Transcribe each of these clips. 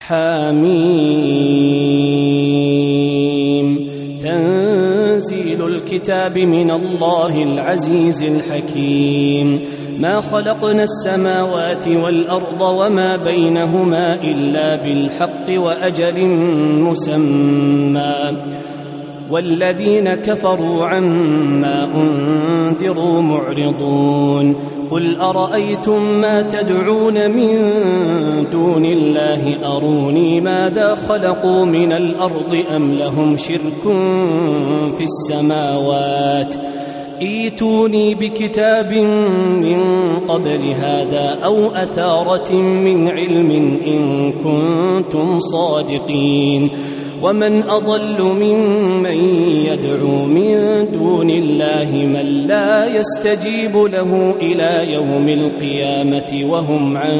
حميم. تنزيل الكتاب من الله العزيز الحكيم. ما خلقنا السماوات والأرض وما بينهما إلا بالحق وأجل مسمى، والذين كفروا عما أنذروا معرضون. قل أرأيتم ما تدعون من دون الله أروني ماذا خلقوا من الأرض أم لهم شرك في السماوات ائتوني بكتاب من قبل هذا أو أثارة من علم إن كنتم صادقين. ومن أضل ممن يدعو من دون الله من لا يستجيب له إلى يوم القيامة وهم عن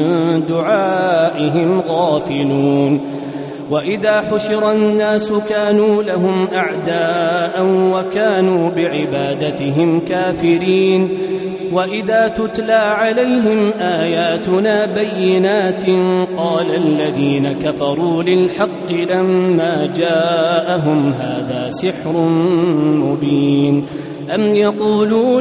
دعائهم غافلون. وإذا حشر الناس كانوا لهم أعداء وكانوا بعبادتهم كافرين. وإذا تتلى عليهم آياتنا بينات قال الذين كفروا للحق لما جاءهم هذا سحر مبين. أم يقولون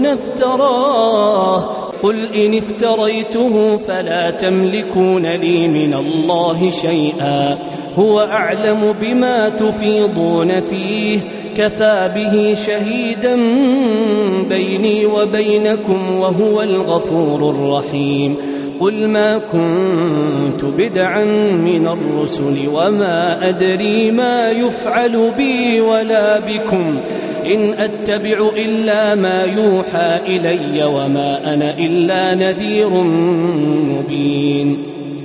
افتراه قل إن افتريته فلا تملكون لي من الله شيئا هو أعلم بما تفيضون فيه كفى به شهيدا بيني وبينكم وهو الغفور الرحيم. قل ما كنت بدعا من الرسل وما أدري ما يفعل بي ولا بكم إن أتبع إلا ما يوحى إلي وما أنا إلا نذير مبين.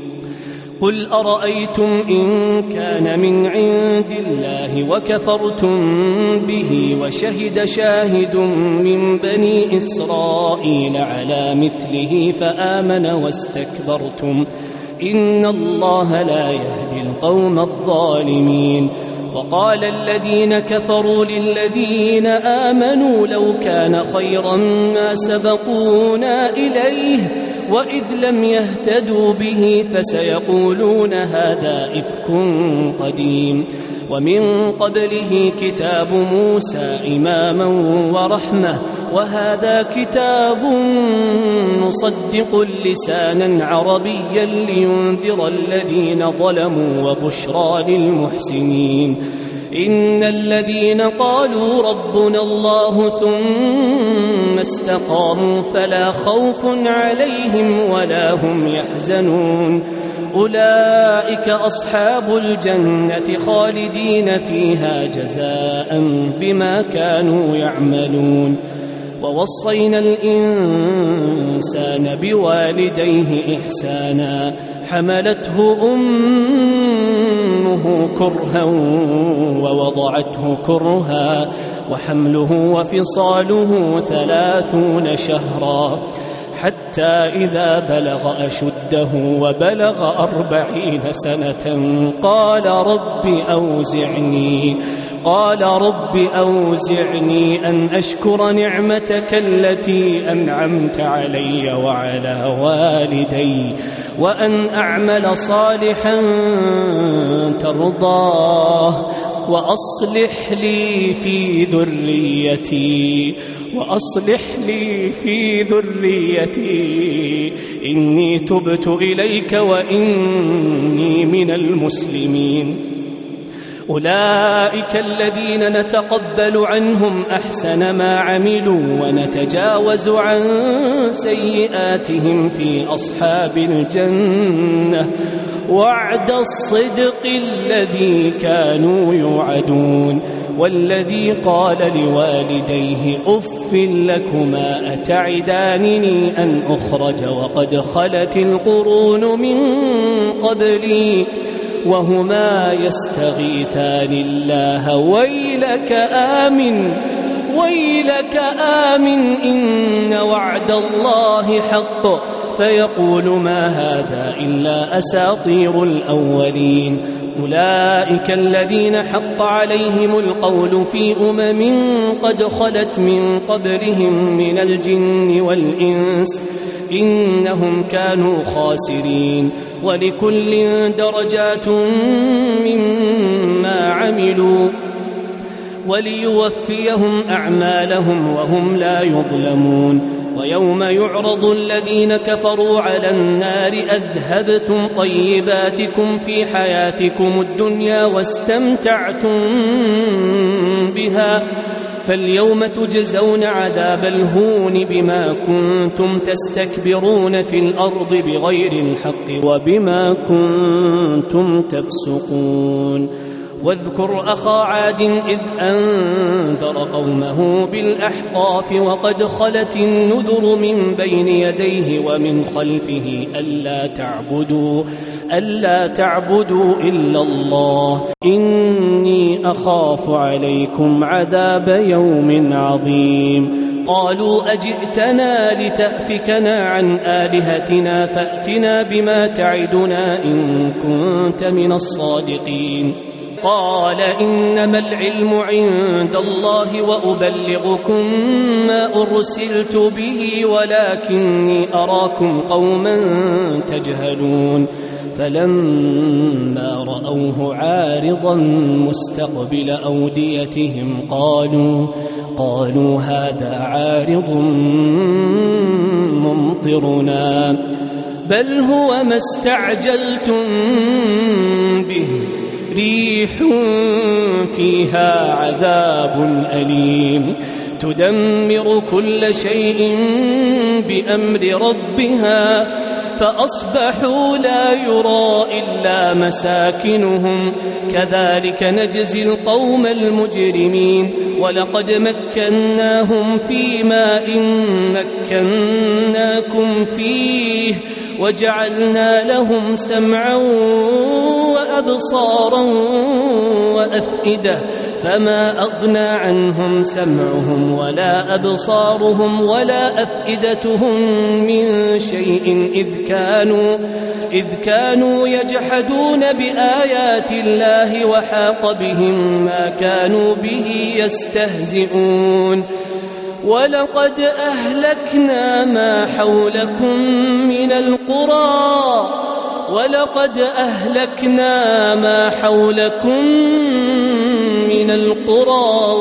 قل أرأيتم إن كان من عند الله وكفرتم به وشهد شاهد من بني إسرائيل على مثله فآمن واستكبرتم إن الله لا يهدي القوم الظالمين. وقال الذين كفروا للذين آمنوا لو كان خيرا ما سبقونا إليه وإذ لم يهتدوا به فسيقولون هذا إفك قديم. ومن قبله كتاب موسى إماما ورحمة وهذا كتاب مصدق لسانا عربيا لينذر الذين ظلموا وبشرى للمحسنين. إن الذين قالوا ربنا الله ثم استقاموا فلا خوف عليهم ولا هم يحزنون أولئك أصحاب الجنة خالدين فيها جزاء بما كانوا يعملون. ووصينا الإنسان بوالديه إحسانا حملته أمه كرها ووضعته كرها وحمله وفصاله 30 شهرا حتى إذا بلغ أشده وبلغ 40 سنة قال رب أوزعني أن أشكر نعمتك التي أنعمت علي وعلى والدي وأن أعمل صالحا ترضاه وأصلح لي في ذريتي إني تبت إليك وإني من المسلمين. أولئك الذين نتقبل عنهم أحسن ما عملوا ونتجاوز عن سيئاتهم في أصحاب الجنة وعد الصدق الذي كانوا يوعدون. والذي قال لوالديه أف لكما أتعدانني أن أخرج وقد خلت القرون من قبلي وهما يستغيثان الله ويلك آمن إن وعد الله حق فيقول ما هذا إلا أساطير الأولين. أولئك الذين حق عليهم القول في قد خلت من قبلهم من الجن والإنس إنهم كانوا خاسرين. ولكل درجات مما عملوا وليوفيهم أعمالهم وهم لا يظلمون. ويوم يعرض الذين كفروا على النار أذهبتم طيباتكم في حياتكم الدنيا واستمتعتم بها فاليوم تجزون عذاب الهون بما كنتم تستكبرون في الأرض بغير الحق وبما كنتم تفسقون. واذكر أخا عاد إذ أنذر قومه بالأحقاف وقد خلت النذر من بين يديه ومن خلفه ألا تعبدوا إلا الله إني أخاف عليكم عذاب يوم عظيم. قالوا أجئتنا لتأفكنا عن آلهتنا فأتنا بما تعدنا إن كنت من الصادقين. قال إنما العلم عند الله وأبلغكم ما أرسلت به ولكني أراكم قوما تجهلون. فلما رأوه عارضا مستقبل أوديتهم قالوا هذا عارض ممطرنا بل هو ما استعجلتم به ريح فيها عذاب أليم تدمر كل شيء بأمر ربها فأصبحوا لا يرى إلا مساكنهم كذلك نجزي القوم المجرمين. ولقد مكناهم في ماء مكناكم فيه وجعلنا لهم سمعا وأبصارا وأفئدة فما أغنى عنهم سمعهم ولا أبصارهم ولا أفئدتهم من شيء إذ كانوا يجحدون بآيات الله وحاق بهم ما كانوا به يستهزئون. ولقد أهلكنا ما حولكم من القرى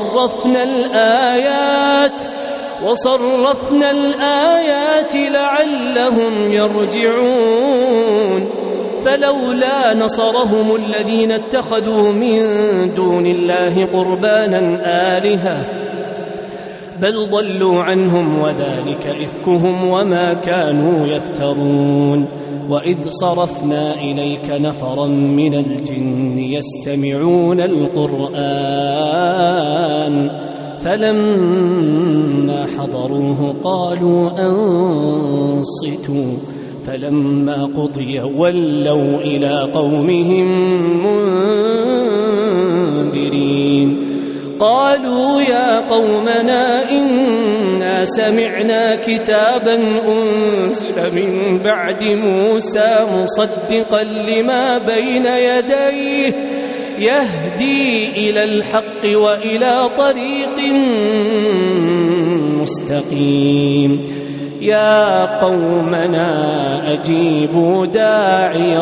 وصرفنا الآيات لعلهم يرجعون. فلولا نصرهم الذين اتخذوا من دون الله قربانا آلهة بل ضلوا عنهم وذلك إفكهم وما كانوا يفترون. وإذ صرفنا إليك نفرا من الجن يستمعون القرآن فلما حضروه قالوا أنصتوا فلما قضي ولوا إلى قومهم منذرين. قالوا يا قومنا إنا سمعنا كتابا أنزل من بعد موسى مصدقا لما بين يديه يهدي إلى الحق وإلى طريق مستقيم. يا قومنا أجيبوا داعي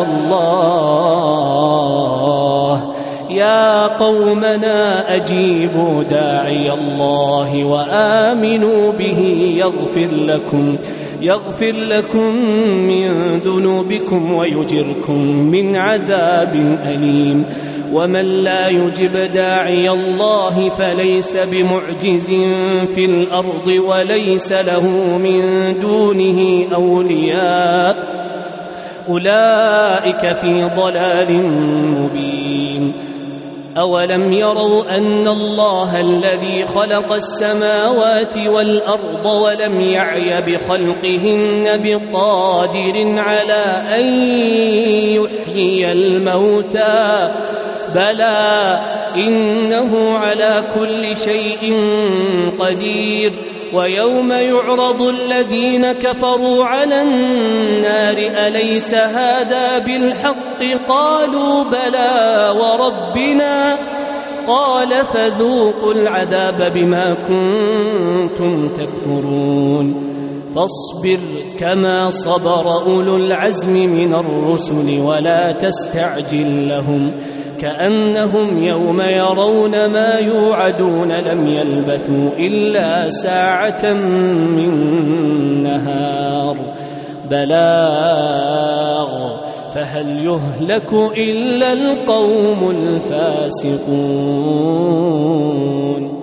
الله وآمنوا به يغفر لكم من ذنوبكم ويجركم من عذاب أليم. ومن لا يجب داعي الله فليس بمعجز في الأرض وليس له من دونه أولياء أولئك في ضلال مبين. أولم يروا أن الله الذي خلق السماوات والأرض ولم يعي بخلقهن بقادر على أن يحيي الموتى بلى إنه على كل شيء قدير. ويوم يعرض الذين كفروا على النار أليس هذا بالحق قالوا بلى وربنا قال فذوقوا العذاب بما كنتم تكفرون. فاصبر كما صبر أولو العزم من الرسل ولا تستعجل لهم كأنهم يوم يرون ما يوعدون لم يلبثوا إلا ساعة من نهار بلاغ فهل يهلك إلا القوم الفاسقون